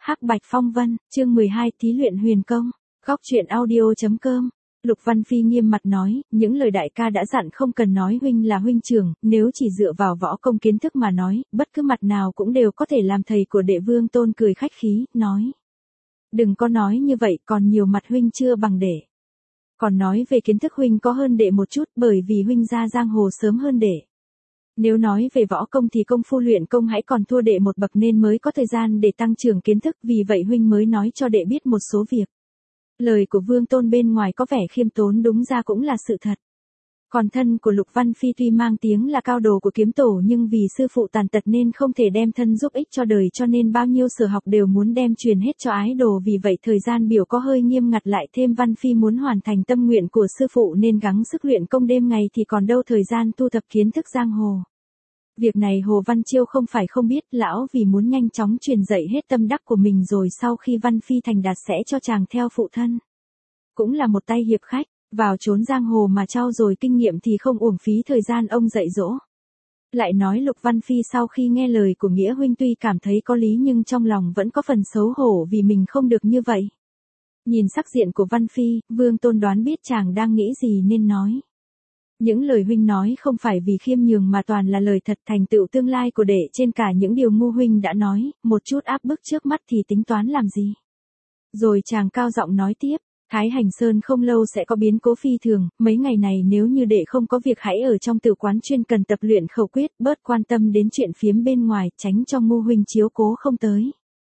Hắc Bạch Phong Vân, chương 12 thí luyện huyền công. Góc truyện audio.com. Lục Văn Phi nghiêm mặt nói, những lời đại ca đã dặn không cần nói huynh là huynh trưởng, nếu chỉ dựa vào võ công kiến thức mà nói, bất cứ mặt nào cũng đều có thể làm thầy của đệ. Vương Tôn cười khách khí, nói. Đừng có nói như vậy, còn nhiều mặt huynh chưa bằng đệ. Còn nói về kiến thức huynh có hơn đệ một chút, bởi vì huynh ra giang hồ sớm hơn đệ. Nếu nói về võ công thì công phu luyện công hãy còn thua đệ một bậc nên mới có thời gian để tăng trưởng kiến thức, vì vậy huynh mới nói cho đệ biết một số việc. Lời của Vương Tôn bên ngoài có vẻ khiêm tốn, đúng ra cũng là sự thật. Còn thân của Lục Văn Phi tuy mang tiếng là cao đồ của kiếm tổ nhưng vì sư phụ tàn tật nên không thể đem thân giúp ích cho đời, cho nên bao nhiêu sở học đều muốn đem truyền hết cho ái đồ, vì vậy thời gian biểu có hơi nghiêm ngặt, lại thêm Văn Phi muốn hoàn thành tâm nguyện của sư phụ nên gắng sức luyện công đêm ngày thì còn đâu thời gian thu thập kiến thức giang hồ. Việc này Hồ Văn Chiêu không phải không biết, lão vì muốn nhanh chóng truyền dạy hết tâm đắc của mình rồi sau khi Văn Phi thành đạt sẽ cho chàng theo phụ thân. Cũng là một tay hiệp khách, vào trốn giang hồ mà trau dồi kinh nghiệm thì không uổng phí thời gian ông dạy dỗ. Lại nói Lục Văn Phi sau khi nghe lời của Nghĩa huynh tuy cảm thấy có lý nhưng trong lòng vẫn có phần xấu hổ vì mình không được như vậy. Nhìn sắc diện của Văn Phi, Vương Tôn đoán biết chàng đang nghĩ gì nên nói. Những lời huynh nói không phải vì khiêm nhường mà toàn là lời thật, thành tựu tương lai của đệ trên cả những điều ngu huynh đã nói, một chút áp bức trước mắt thì tính toán làm gì. Rồi chàng cao giọng nói tiếp, Thái Hành Sơn không lâu sẽ có biến cố phi thường, mấy ngày này nếu như đệ không có việc hãy ở trong tử quán chuyên cần tập luyện khẩu quyết, bớt quan tâm đến chuyện phiếm bên ngoài, tránh cho ngu huynh chiếu cố không tới.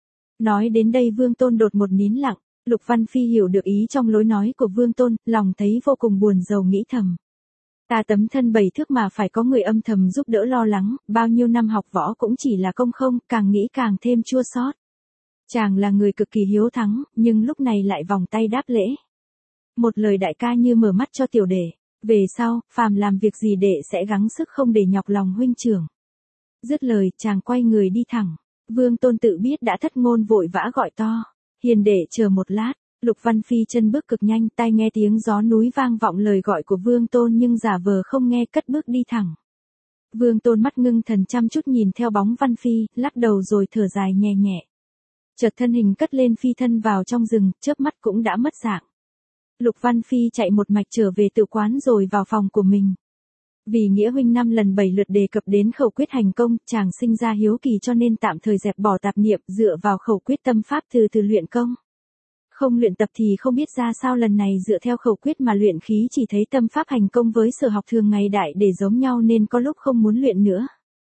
Nói đến đây Vương Tôn đột một nín lặng, Lục Văn Phi hiểu được ý trong lối nói của Vương Tôn, lòng thấy vô cùng buồn rầu nghĩ thầm. Ta tấm thân 7 thước mà phải có người âm thầm giúp đỡ lo lắng, bao nhiêu năm học võ cũng chỉ là công không, càng nghĩ càng thêm chua xót. Chàng là người cực kỳ hiếu thắng, nhưng lúc này lại vòng tay đáp lễ. Một lời đại ca như mở mắt cho tiểu đệ, về sau, phàm làm việc gì đệ sẽ gắng sức không để nhọc lòng huynh trưởng. Dứt lời, chàng quay người đi thẳng. Vương Tôn tự biết đã thất ngôn vội vã gọi to, hiền đệ chờ một lát. Lục Văn Phi chân bước cực nhanh, tai nghe tiếng gió núi vang vọng lời gọi của Vương Tôn nhưng giả vờ không nghe, cất bước đi thẳng. Vương Tôn mắt ngưng thần chăm chút nhìn theo bóng Văn Phi, lắc đầu rồi thở dài nhẹ nhẹ. Chợt thân hình cất lên phi thân vào trong rừng, chớp mắt cũng đã mất dạng. Lục Văn Phi chạy một mạch trở về tự quán rồi vào phòng của mình. Vì Nghĩa huynh 5 lần 7 lượt đề cập đến khẩu quyết hành công, chàng sinh ra hiếu kỳ cho nên tạm thời dẹp bỏ tạp niệm, dựa vào khẩu quyết tâm pháp từ từ luyện công. Không luyện tập thì không biết ra sao, lần này dựa theo khẩu quyết mà luyện khí chỉ thấy tâm pháp hành công với sở học thường ngày đại để giống nhau nên có lúc không muốn luyện nữa.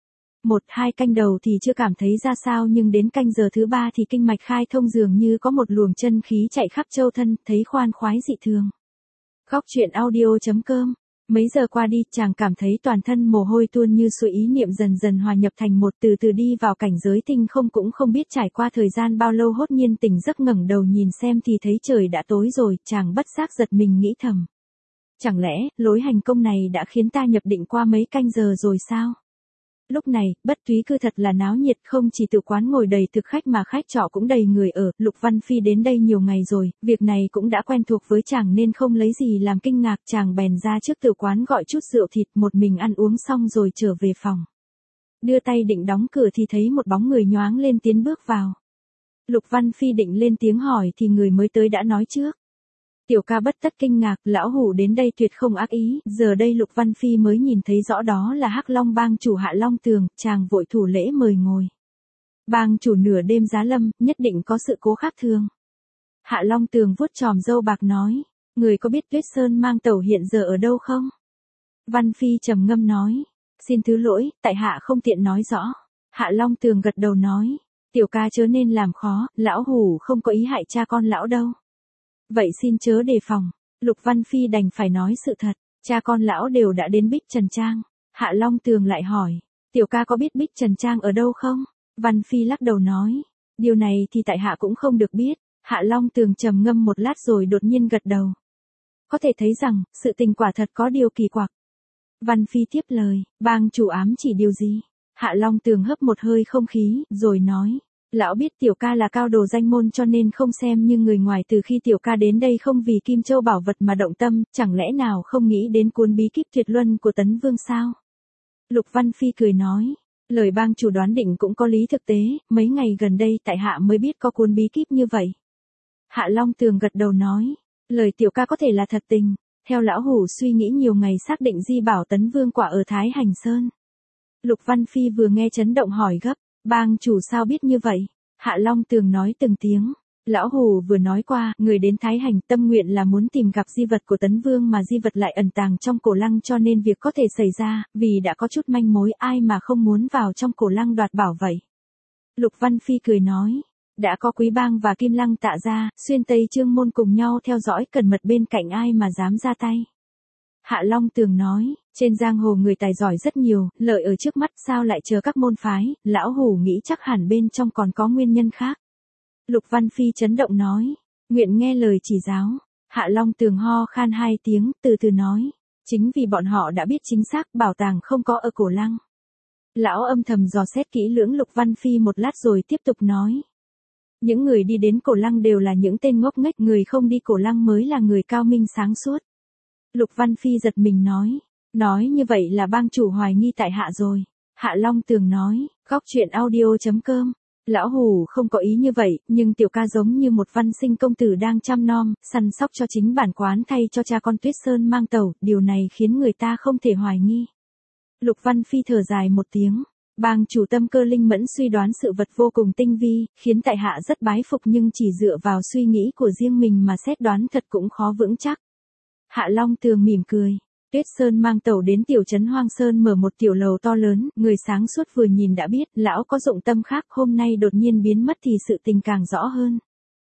1-2 canh đầu thì chưa cảm thấy ra sao nhưng đến canh giờ thứ 3 thì kinh mạch khai thông dường như có một luồng chân khí chạy khắp châu thân, thấy khoan khoái dị thường. Góc truyện audio.com. Mấy giờ qua đi, chàng cảm thấy toàn thân mồ hôi tuôn như suối, ý niệm dần dần hòa nhập thành một, từ từ đi vào cảnh giới tinh không, cũng không biết trải qua thời gian bao lâu hốt nhiên tỉnh giấc ngẩng đầu nhìn xem thì thấy trời đã tối rồi, chàng bất giác giật mình nghĩ thầm. Chẳng lẽ, lối hành công này đã khiến ta nhập định qua mấy canh giờ rồi sao? Lúc này, Bất Túy Cư thật là náo nhiệt, không chỉ tự quán ngồi đầy thực khách mà khách trọ cũng đầy người ở. Lục Văn Phi đến đây nhiều ngày rồi, việc này cũng đã quen thuộc với chàng nên không lấy gì làm kinh ngạc, chàng bèn ra trước tự quán gọi chút rượu thịt, một mình ăn uống xong rồi trở về phòng. Đưa tay định đóng cửa thì thấy một bóng người nhoáng lên tiến bước vào. Lục Văn Phi định lên tiếng hỏi thì người mới tới đã nói trước. Tiểu ca bất tất kinh ngạc, lão hủ đến đây tuyệt không ác ý, giờ đây Lục Văn Phi mới nhìn thấy rõ đó là Hắc Long bang chủ Hạ Long Tường, chàng vội thủ lễ mời ngồi. Bang chủ nửa đêm giá lâm, nhất định có sự cố khác thường. Hạ Long Tường vuốt chòm râu bạc nói, người có biết Tuyết Sơn mang tẩu hiện giờ ở đâu không? Văn Phi trầm ngâm nói, xin thứ lỗi, tại hạ không tiện nói rõ. Hạ Long Tường gật đầu nói, tiểu ca chớ nên làm khó, lão hủ không có ý hại cha con lão đâu. Vậy xin chớ đề phòng. Lục Văn Phi đành phải nói sự thật, cha con lão đều đã đến Bích Trần Trang. Hạ Long Tường lại hỏi, tiểu ca có biết Bích Trần Trang ở đâu không? Văn Phi lắc đầu nói, điều này thì tại hạ cũng không được biết. Hạ Long Tường trầm ngâm một lát rồi đột nhiên gật đầu. Có thể thấy rằng, sự tình quả thật có điều kỳ quặc. Văn Phi tiếp lời, bang chủ ám chỉ điều gì? Hạ Long Tường hấp một hơi không khí, rồi nói. Lão biết tiểu ca là cao đồ danh môn cho nên không xem như người ngoài, từ khi tiểu ca đến đây không vì Kim Châu bảo vật mà động tâm, chẳng lẽ nào không nghĩ đến cuốn bí kíp tuyệt luân của Tấn Vương sao? Lục Văn Phi cười nói, Lời bang chủ đoán định cũng có lý thực tế, mấy ngày gần đây tại hạ mới biết có cuốn bí kíp như vậy. Hạ Long Tường gật đầu nói, lời tiểu ca có thể là thật tình, theo lão hủ suy nghĩ nhiều ngày xác định Di Bảo Tấn Vương quả ở Thái Hành Sơn. Lục Văn Phi vừa nghe chấn động hỏi gấp, bang chủ sao biết như vậy? Hạ Long Tường nói từng tiếng, lão hủ vừa nói qua, người đến Thái Hành tâm nguyện là muốn tìm gặp di vật của Tấn Vương mà di vật lại ẩn tàng trong cổ lăng cho nên việc có thể xảy ra, vì đã có chút manh mối ai mà không muốn vào trong cổ lăng đoạt bảo vậy. Lục Văn Phi cười nói, đã có Quý Bang và Kim Lăng Tạ Gia, Xuyên Tây Trương Môn cùng nhau theo dõi cẩn mật bên cạnh ai mà dám ra tay. Hạ Long Tường nói, trên giang hồ người tài giỏi rất nhiều, lợi ở trước mắt sao lại chờ các môn phái, lão hủ nghĩ chắc hẳn bên trong còn có nguyên nhân khác. Lục Văn Phi chấn động nói, nguyện nghe lời chỉ giáo. Hạ Long Tường ho khan 2 tiếng, từ từ nói, chính vì bọn họ đã biết chính xác bảo tàng không có ở cổ lăng. Lão âm thầm dò xét kỹ lưỡng Lục Văn Phi một lát rồi tiếp tục nói. Những người đi đến cổ lăng đều là những tên ngốc nghếch, người không đi cổ lăng mới là người cao minh sáng suốt. Lục Văn Phi giật mình nói như vậy là bang chủ hoài nghi tại hạ rồi. Hạ Long Tường nói, góc chuyện audio.com. Lão hủ không có ý như vậy, nhưng tiểu ca giống như một văn sinh công tử đang chăm nom, săn sóc cho chính bản quán thay cho cha con Tuyết Sơn mang tẩu, điều này khiến người ta không thể hoài nghi. Lục Văn Phi thở dài một tiếng, bang chủ tâm cơ linh mẫn suy đoán sự vật vô cùng tinh vi, khiến tại hạ rất bái phục nhưng chỉ dựa vào suy nghĩ của riêng mình mà xét đoán thật cũng khó vững chắc. Hạ Long Tường mỉm cười. Tuyết Sơn mang tàu đến tiểu trấn Hoang Sơn mở một tiểu lầu to lớn, người sáng suốt vừa nhìn đã biết, lão có dụng tâm khác, hôm nay đột nhiên biến mất thì sự tình càng rõ hơn.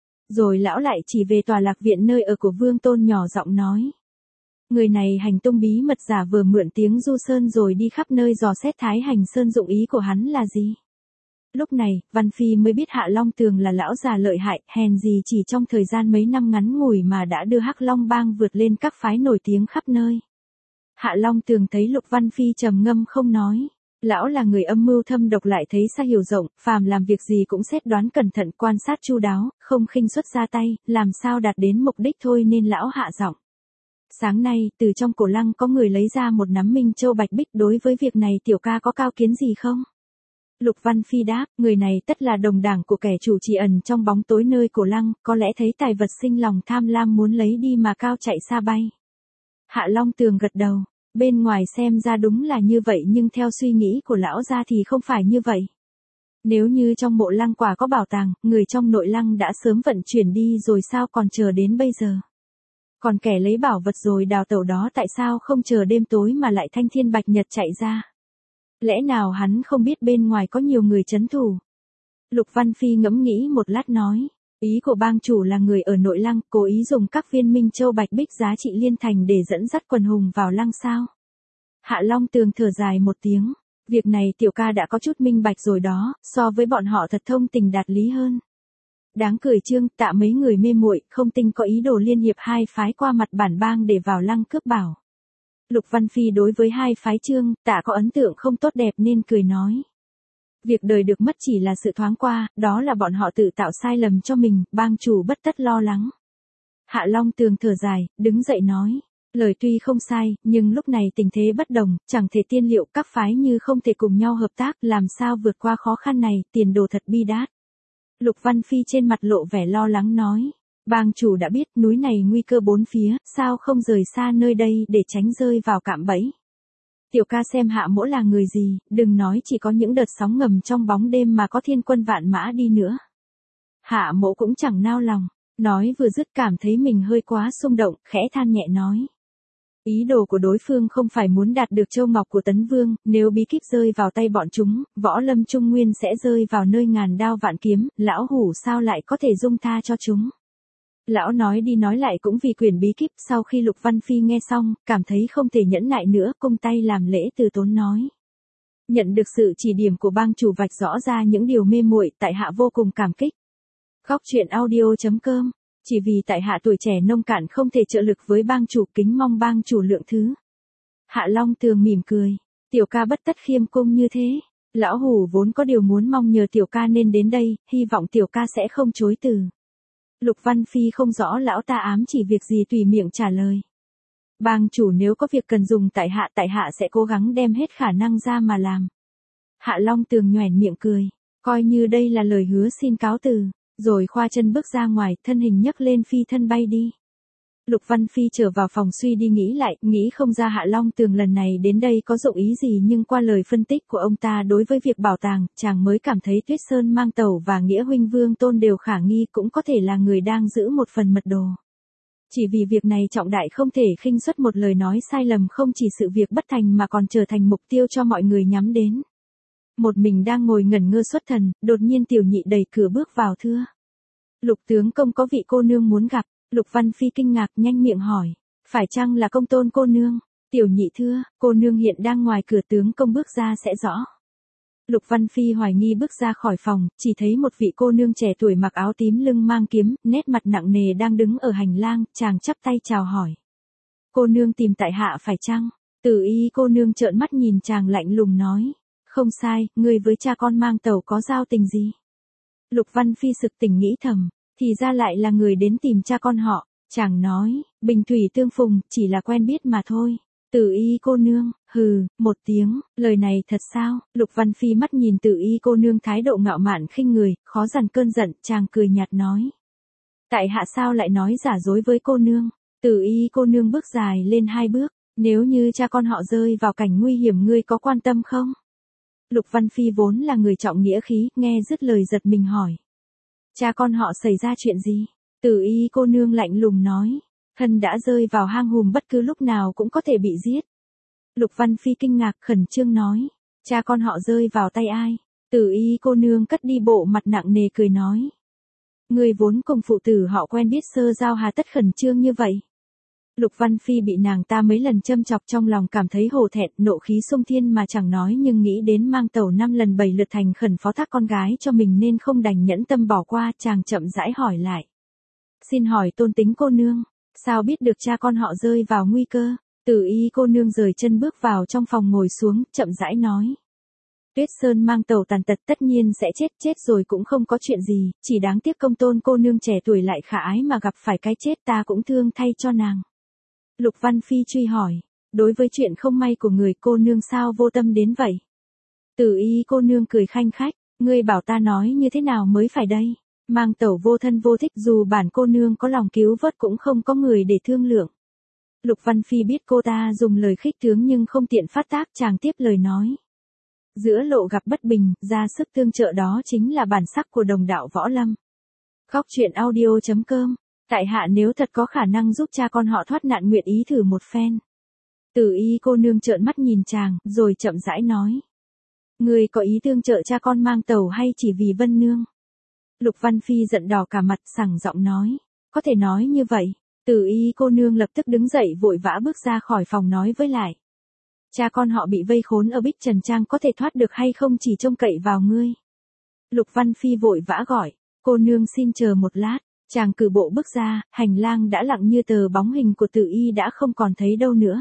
Rồi lão lại chỉ về tòa lạc viện nơi ở của Vương Tôn nhỏ giọng nói. Người này hành tung bí mật giả vờ mượn tiếng Du Sơn rồi đi khắp nơi dò xét Thái Hành Sơn, dụng ý của hắn là gì? Lúc này, Văn Phi mới biết Hạ Long Tường là lão già lợi hại, hèn gì chỉ trong thời gian mấy năm ngắn ngủi mà đã đưa Hắc Long Bang vượt lên các phái nổi tiếng khắp nơi. Hạ Long Tường thấy Lục Văn Phi trầm ngâm không nói. Lão là người âm mưu thâm độc lại thấy xa hiểu rộng, phàm làm việc gì cũng xét đoán cẩn thận, quan sát chu đáo, không khinh suất ra tay, làm sao đạt đến mục đích thôi nên lão hạ giọng. Sáng nay, từ trong cổ lăng có người lấy ra một nắm Minh Châu Bạch Bích, đối với việc này tiểu ca có cao kiến gì không? Lục Văn Phi đáp, người này tất là đồng đảng của kẻ chủ trì ẩn trong bóng tối nơi cổ lăng, có lẽ thấy tài vật sinh lòng tham lam muốn lấy đi mà cao chạy xa bay. Hạ Long Tường gật đầu, bên ngoài xem ra đúng là như vậy nhưng theo suy nghĩ của lão gia thì không phải như vậy. Nếu như trong mộ lăng quả có bảo tàng, người trong nội lăng đã sớm vận chuyển đi rồi sao còn chờ đến bây giờ. Còn kẻ lấy bảo vật rồi đào tẩu đó tại sao không chờ đêm tối mà lại thanh thiên bạch nhật chạy ra. Lẽ nào hắn không biết bên ngoài có nhiều người trấn thủ? Lục Văn Phi ngẫm nghĩ một lát nói. Ý của bang chủ là người ở nội lăng, cố ý dùng các viên Minh Châu Bạch Bích giá trị liên thành để dẫn dắt quần hùng vào lăng sao? Hạ Long Tường thở dài một tiếng. Việc này tiểu ca đã có chút minh bạch rồi đó, so với bọn họ thật thông tình đạt lý hơn. Đáng cười Trương Tạ mấy người mê muội, không tin có ý đồ liên hiệp hai phái qua mặt bản bang để vào lăng cướp bảo. Lục Văn Phi đối với hai phái Trương Tạ có ấn tượng không tốt đẹp nên cười nói. Việc đời được mất chỉ là sự thoáng qua, đó là bọn họ tự tạo sai lầm cho mình, bang chủ bất tất lo lắng. Hạ Long Tường thở dài, đứng dậy nói. Lời tuy không sai, nhưng lúc này tình thế bất đồng, chẳng thể tiên liệu các phái như không thể cùng nhau hợp tác, làm sao vượt qua khó khăn này, tiền đồ thật bi đát. Lục Văn Phi trên mặt lộ vẻ lo lắng nói. Bang chủ đã biết núi này nguy cơ bốn phía, sao không rời xa nơi đây để tránh rơi vào cạm bẫy. Tiểu ca xem Hạ Mỗ là người gì, đừng nói chỉ có những đợt sóng ngầm trong bóng đêm mà có thiên quân vạn mã đi nữa. Hạ Mỗ cũng chẳng nao lòng, nói vừa dứt cảm thấy mình hơi quá xung động, khẽ than nhẹ nói. Ý đồ của đối phương không phải muốn đạt được châu ngọc của Tấn Vương, nếu bí kíp rơi vào tay bọn chúng, võ lâm trung nguyên sẽ rơi vào nơi ngàn đao vạn kiếm, lão hủ sao lại có thể dung tha cho chúng. Lão nói đi nói lại cũng vì quyền bí kíp, sau khi Lục Văn Phi nghe xong, cảm thấy không thể nhẫn nại nữa, cung tay làm lễ từ tốn nói. Nhận được sự chỉ điểm của bang chủ vạch rõ ra những điều mê muội, tại hạ vô cùng cảm kích. Góc chuyện audio.com, chỉ vì tại hạ tuổi trẻ nông cạn không thể trợ lực với bang chủ, kính mong bang chủ lượng thứ. Hạ Long Tường mỉm cười, tiểu ca bất tất khiêm cung như thế. Lão hủ vốn có điều muốn mong nhờ tiểu ca nên đến đây, hy vọng tiểu ca sẽ không chối từ. Lục Văn Phi không rõ lão ta ám chỉ việc gì tùy miệng trả lời. Bang chủ nếu có việc cần dùng tại hạ sẽ cố gắng đem hết khả năng ra mà làm. Hạ Long Tường nhoẻn miệng cười, coi như đây là lời hứa xin cáo từ, rồi khoa chân bước ra ngoài, thân hình nhấc lên phi thân bay đi. Lục Văn Phi trở vào phòng suy đi nghĩ lại, nghĩ không ra Hạ Long Tường lần này đến đây có dụng ý gì, nhưng qua lời phân tích của ông ta đối với việc bảo tàng, chàng mới cảm thấy Tuyết Sơn Mang Tẩu và Nghĩa huynh Vương Tôn đều khả nghi, cũng có thể là người đang giữ một phần mật đồ. Chỉ vì việc này trọng đại không thể khinh suất, một lời nói sai lầm không chỉ sự việc bất thành mà còn trở thành mục tiêu cho mọi người nhắm đến. Một mình đang ngồi ngẩn ngơ xuất thần, đột nhiên Tiểu Nhị đẩy cửa bước vào thưa. Lục tướng công, có vị cô nương muốn gặp. Lục Văn Phi kinh ngạc nhanh miệng hỏi, phải chăng là Công Tôn cô nương? Tiểu Nhị thưa, cô nương hiện đang ngoài cửa, tướng công bước ra sẽ rõ. Lục Văn Phi hoài nghi bước ra khỏi phòng, chỉ thấy một vị cô nương trẻ tuổi mặc áo tím lưng mang kiếm, nét mặt nặng nề đang đứng ở hành lang, chàng chắp tay chào hỏi. Cô nương tìm tại hạ phải chăng? Tử Y cô nương trợn mắt nhìn chàng lạnh lùng nói, không sai, ngươi với cha con Mang Tẩu có giao tình gì? Lục Văn Phi sực tỉnh nghĩ thầm, thì ra lại là người đến tìm cha con họ. Chàng nói, bình thủy tương phùng, chỉ là quen biết mà thôi. Tử Y cô nương, hừ, một tiếng, lời này thật sao? Lục Văn Phi mắt nhìn Tử Y cô nương thái độ ngạo mạn khinh người, khó dằn cơn giận, chàng cười nhạt nói. Tại hạ sao lại nói giả dối với cô nương? Tử Y cô nương bước dài lên 2 bước, nếu như cha con họ rơi vào cảnh nguy hiểm ngươi có quan tâm không? Lục Văn Phi vốn là người trọng nghĩa khí, nghe dứt lời giật mình hỏi. Cha con họ xảy ra chuyện gì? Tử Y cô nương lạnh lùng nói. Thân đã rơi vào hang hùm, bất cứ lúc nào cũng có thể bị giết. Lục Văn Phi kinh ngạc khẩn trương nói. Cha con họ rơi vào tay ai? Tử Y cô nương cất đi bộ mặt nặng nề cười nói. Người vốn cùng phụ tử họ quen biết sơ giao, hà tất khẩn trương như vậy? Lục Văn Phi bị nàng ta mấy lần châm chọc, trong lòng cảm thấy hổ thẹn, nộ khí xông thiên mà chẳng nói, nhưng nghĩ đến Mang Tẩu 5 lần 7 lượt thành khẩn phó thác con gái cho mình nên không đành nhẫn tâm bỏ qua, chàng chậm rãi hỏi lại. Xin hỏi tôn tính cô nương, sao biết được cha con họ rơi vào nguy cơ? Tử Y cô nương rời chân bước vào trong phòng ngồi xuống, chậm rãi nói. Tuyết Sơn Mang Tẩu tàn tật tất nhiên sẽ chết rồi cũng không có chuyện gì, chỉ đáng tiếc Công Tôn cô nương trẻ tuổi lại khả ái mà gặp phải cái chết, ta cũng thương thay cho nàng. Lục Văn Phi truy hỏi, đối với chuyện không may của người, cô nương sao vô tâm đến vậy? Tử Y cô nương cười khanh khách, ngươi bảo ta nói như thế nào mới phải đây? Mang Tẩu vô thân vô thích, dù bản cô nương có lòng cứu vớt cũng không có người để thương lượng. Lục Văn Phi biết cô ta dùng lời khích tướng nhưng không tiện phát tác, chàng tiếp lời nói. Giữa lộ gặp bất bình, ra sức tương trợ, đó chính là bản sắc của đồng đạo võ lâm. Góc truyện audio.com, tại hạ nếu thật có khả năng giúp cha con họ thoát nạn, nguyện ý thử một phen. Tử Y cô nương trợn mắt nhìn chàng, rồi chậm rãi nói. Người có ý tương trợ cha con Mang Tẩu hay chỉ vì Vân Nương? Lục Văn Phi giận đỏ cả mặt, sảng giọng nói. Có thể nói như vậy. Tử Y cô nương lập tức đứng dậy vội vã bước ra khỏi phòng nói với lại. Cha con họ bị vây khốn ở Bích Trần Trang, có thể thoát được hay không chỉ trông cậy vào ngươi. Lục Văn Phi vội vã gọi. Cô nương xin chờ một lát. Chàng cử bộ bước ra, hành lang đã lặng như tờ, bóng hình của Tử Y đã không còn thấy đâu nữa.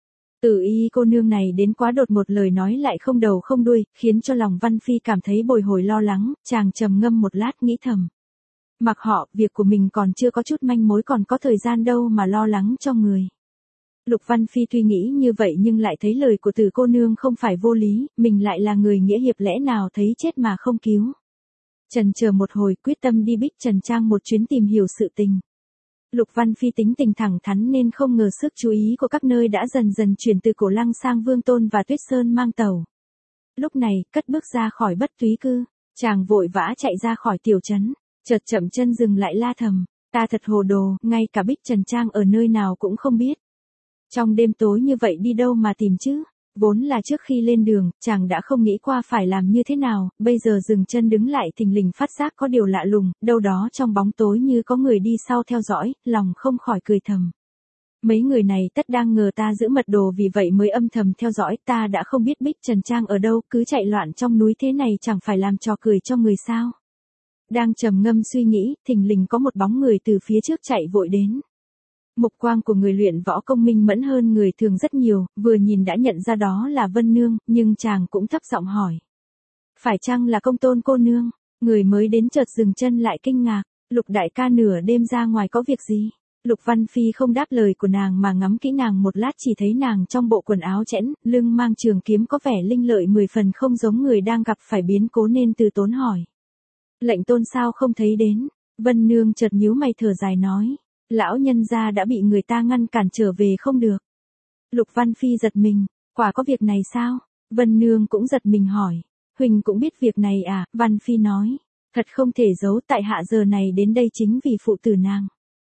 Tử Y cô nương này đến quá đột, một lời nói lại không đầu không đuôi, khiến cho lòng Văn Phi cảm thấy bồi hồi lo lắng, chàng trầm ngâm một lát nghĩ thầm. Mặc họ, việc của mình còn chưa có chút manh mối, còn có thời gian đâu mà lo lắng cho người. Lục Văn Phi tuy nghĩ như vậy nhưng lại thấy lời của Tử cô nương không phải vô lý, mình lại là người nghĩa hiệp, lẽ nào thấy chết mà không cứu. Chần chờ một hồi, quyết tâm đi Bích Trần Trang một chuyến tìm hiểu sự tình. Lục Văn Phi tính tình thẳng thắn nên không ngờ sức chú ý của các nơi đã dần dần chuyển từ Cổ Lăng sang Vương Tôn và Tuyết Sơn Mang Tẩu. Lúc này, cất bước ra khỏi Bất Túy Cư, chàng vội vã chạy ra khỏi tiểu trấn, chợt chậm chân dừng lại la thầm, ta thật hồ đồ, ngay cả Bích Trần Trang ở nơi nào cũng không biết. Trong đêm tối như vậy đi đâu mà tìm chứ? Vốn là trước khi lên đường, chàng đã không nghĩ qua phải làm như thế nào, bây giờ dừng chân đứng lại thình lình phát giác có điều lạ lùng, đâu đó trong bóng tối như có người đi sau theo dõi, lòng không khỏi cười thầm. Mấy người này tất đang ngờ ta giữ mật đồ, vì vậy mới âm thầm theo dõi, ta đã không biết Bích Trần Trang ở đâu, cứ chạy loạn trong núi thế này chẳng phải làm trò cười cho người sao. Đang trầm ngâm suy nghĩ, thình lình có một bóng người từ phía trước chạy vội đến. Mục quang của người luyện võ công minh mẫn hơn người thường rất nhiều, vừa nhìn đã nhận ra đó là Vân Nương, nhưng chàng cũng thấp giọng hỏi. Phải chăng là Công Tôn cô nương? Người mới đến chợt dừng chân lại kinh ngạc, Lục đại ca nửa đêm ra ngoài có việc gì? Lục Văn Phi không đáp lời của nàng mà ngắm kỹ nàng một lát, chỉ thấy nàng trong bộ quần áo chẽn, lưng mang trường kiếm có vẻ linh lợi 10 phần, không giống người đang gặp phải biến cố, nên từ tốn hỏi. Lệnh tôn sao không thấy đến? Vân Nương chợt nhíu mày thở dài nói. Lão nhân gia đã bị người ta ngăn cản trở về không được. Lục Văn Phi giật mình, quả có việc này sao? Vân Nương cũng giật mình hỏi. Huỳnh cũng biết việc này à? Văn Phi nói. Thật không thể giấu, tại hạ giờ này đến đây chính vì phụ tử nàng.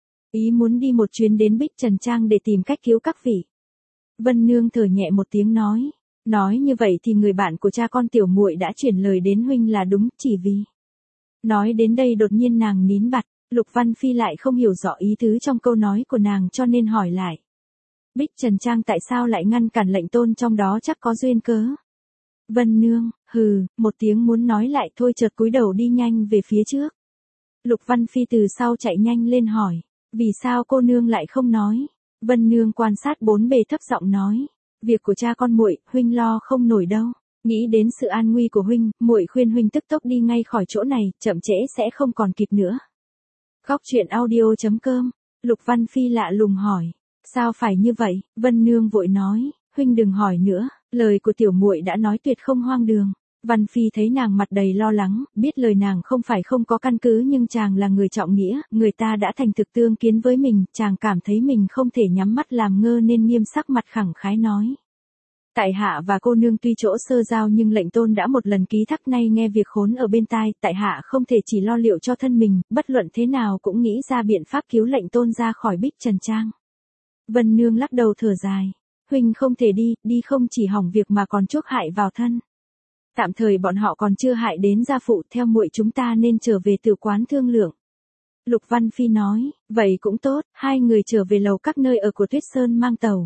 Ý muốn đi một chuyến đến Bích Trần Trang để tìm cách cứu các vị. Vân Nương thở nhẹ một tiếng nói. Nói như vậy thì người bạn của cha con tiểu muội đã chuyển lời đến huynh là đúng, chỉ vì. Nói đến đây đột nhiên nàng nín bặt. Lục Văn Phi lại không hiểu rõ ý tứ trong câu nói của nàng cho nên hỏi lại. Bích Trần Trang tại sao lại ngăn cản lệnh tôn, trong đó chắc có duyên cớ. Vân Nương, hừ, một tiếng muốn nói lại thôi, chợt cúi đầu đi nhanh về phía trước. Lục Văn Phi từ sau chạy nhanh lên hỏi. Vì sao cô nương lại không nói? Vân Nương quan sát bốn bề thấp giọng nói. Việc của cha con muội, huynh lo không nổi đâu. Nghĩ đến sự an nguy của huynh, muội khuyên huynh tức tốc đi ngay khỏi chỗ này, chậm trễ sẽ không còn kịp nữa. Góc truyện audio.com. Lục Văn Phi lạ lùng hỏi. Sao phải như vậy? Vân Nương vội nói. Huynh đừng hỏi nữa, lời của tiểu muội đã nói tuyệt không hoang đường. Văn Phi thấy nàng mặt đầy lo lắng, biết lời nàng không phải không có căn cứ, nhưng chàng là người trọng nghĩa, người ta đã thành thực tương kiến với mình, chàng cảm thấy mình không thể nhắm mắt làm ngơ nên nghiêm sắc mặt khẳng khái nói. Tại hạ và cô nương tuy chỗ sơ giao nhưng lệnh tôn đã một lần ký thác, nay nghe việc khốn ở bên tai, tại hạ không thể chỉ lo liệu cho thân mình, bất luận thế nào cũng nghĩ ra biện pháp cứu lệnh tôn ra khỏi Bích Trần Trang. Vân Nương lắc đầu thở dài. Huynh không thể đi, đi không chỉ hỏng việc mà còn chuốc hại vào thân. Tạm thời bọn họ còn chưa hại đến gia phụ, theo muội chúng ta nên trở về tử quán thương lượng. Lục Văn Phi nói, vậy cũng tốt, hai người trở về lầu các nơi ở của Tuyết Sơn mang tàu.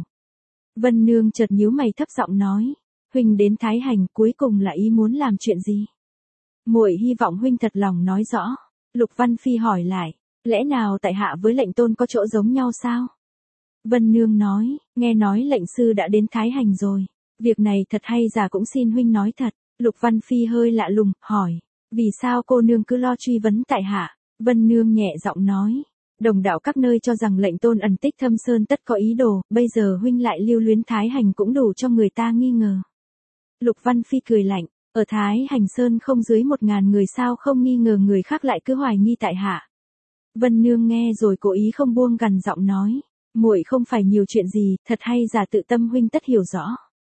Vân Nương chợt nhíu mày thấp giọng nói, huynh đến Thái Hành cuối cùng là ý muốn làm chuyện gì? Muội hy vọng huynh thật lòng nói rõ. Lục Văn Phi hỏi lại, lẽ nào tại hạ với lệnh tôn có chỗ giống nhau sao? Vân Nương nói, nghe nói lệnh sư đã đến Thái Hành rồi. Việc này thật hay giả, cũng xin huynh nói thật. Lục Văn Phi hơi lạ lùng, hỏi, vì sao cô nương cứ lo truy vấn tại hạ? Vân Nương nhẹ giọng nói, đồng đạo các nơi cho rằng lệnh tôn ẩn tích Thâm Sơn tất có ý đồ, bây giờ huynh lại lưu luyến Thái Hành cũng đủ cho người ta nghi ngờ. Lục Văn Phi cười lạnh, ở Thái Hành Sơn không dưới 1000 người, sao không nghi ngờ người khác lại cứ hoài nghi tại hạ? Vân Nương nghe rồi cố ý không buông gằn giọng nói, muội không phải nhiều chuyện gì, thật hay giả tự tâm huynh tất hiểu rõ.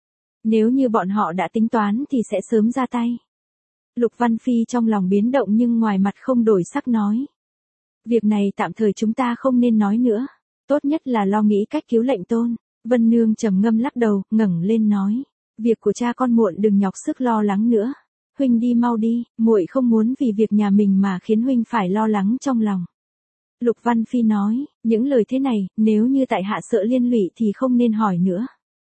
Nếu như bọn họ đã tính toán thì sẽ sớm ra tay. Lục Văn Phi trong lòng biến động nhưng ngoài mặt không đổi sắc nói. Việc này tạm thời chúng ta không nên nói nữa. Tốt nhất là lo nghĩ cách cứu lệnh tôn. Vân Nương trầm ngâm lắc đầu, ngẩng lên nói. Việc của cha con muộn đừng nhọc sức lo lắng nữa. Huynh đi mau đi, muội không muốn vì việc nhà mình mà khiến huynh phải lo lắng trong lòng. Lục Văn Phi nói, những lời thế này, nếu như tại hạ sợ liên lụy thì không nên hỏi nữa.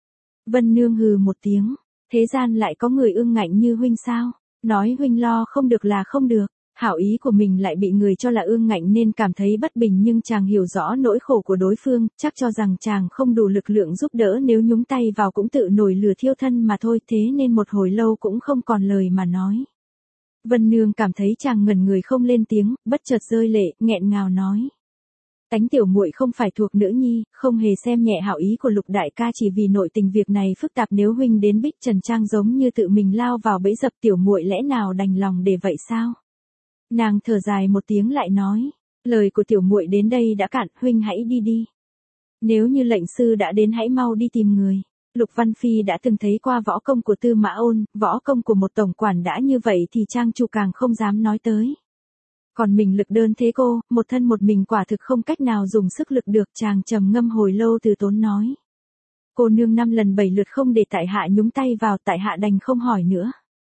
Vân Nương hừ một tiếng, thế gian lại có người ương ngạnh như huynh sao? Nói huynh lo không được là không được, hảo ý của mình lại bị người cho là ương ngạnh nên cảm thấy bất bình, nhưng chàng hiểu rõ nỗi khổ của đối phương, chắc cho rằng chàng không đủ lực lượng giúp đỡ, nếu nhúng tay vào cũng tự nổi lửa thiêu thân mà thôi, thế nên một hồi lâu cũng không còn lời mà nói. Vân Nương cảm thấy chàng ngẩn người không lên tiếng, bất chợt rơi lệ, nghẹn ngào nói. Tánh tiểu muội không phải thuộc nữ nhi, không hề xem nhẹ hảo ý của Lục đại ca, chỉ vì nội tình việc này phức tạp, nếu huynh đến Bích Trần Trang giống như tự mình lao vào bẫy dập tiểu muội lẽ nào đành lòng để vậy sao? Nàng thở dài một tiếng lại nói, lời của tiểu muội đến đây đã cạn, huynh hãy đi đi. Nếu như lệnh sư đã đến hãy mau đi tìm người. Lục Văn Phi đã từng thấy qua võ công của Tư Mã Ôn, võ công của một tổng quản đã như vậy thì Trang chủ càng không dám nói tới. Còn mình lực đơn thế cô, một thân một mình quả thực không cách nào dùng sức lực được, chàng trầm ngâm hồi lâu từ tốn nói. Cô nương 5 lần 7 lượt không để tại hạ nhúng tay vào, tại hạ đành không hỏi nữa.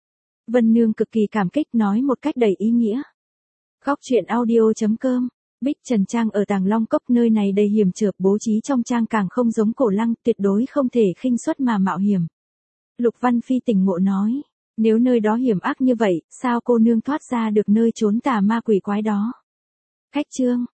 Vân Nương cực kỳ cảm kích nói một cách đầy ý nghĩa. Góc truyện audio.com. Bích Trần Trang ở Tàng Long Cốc, nơi này đầy hiểm trở, bố trí trong trang càng không giống Cổ Lăng, tuyệt đối không thể khinh suất mà mạo hiểm. Lục Văn Phi tỉnh ngộ nói, nếu nơi đó hiểm ác như vậy, sao cô nương thoát ra được nơi trốn tà ma quỷ quái đó? Khách chương.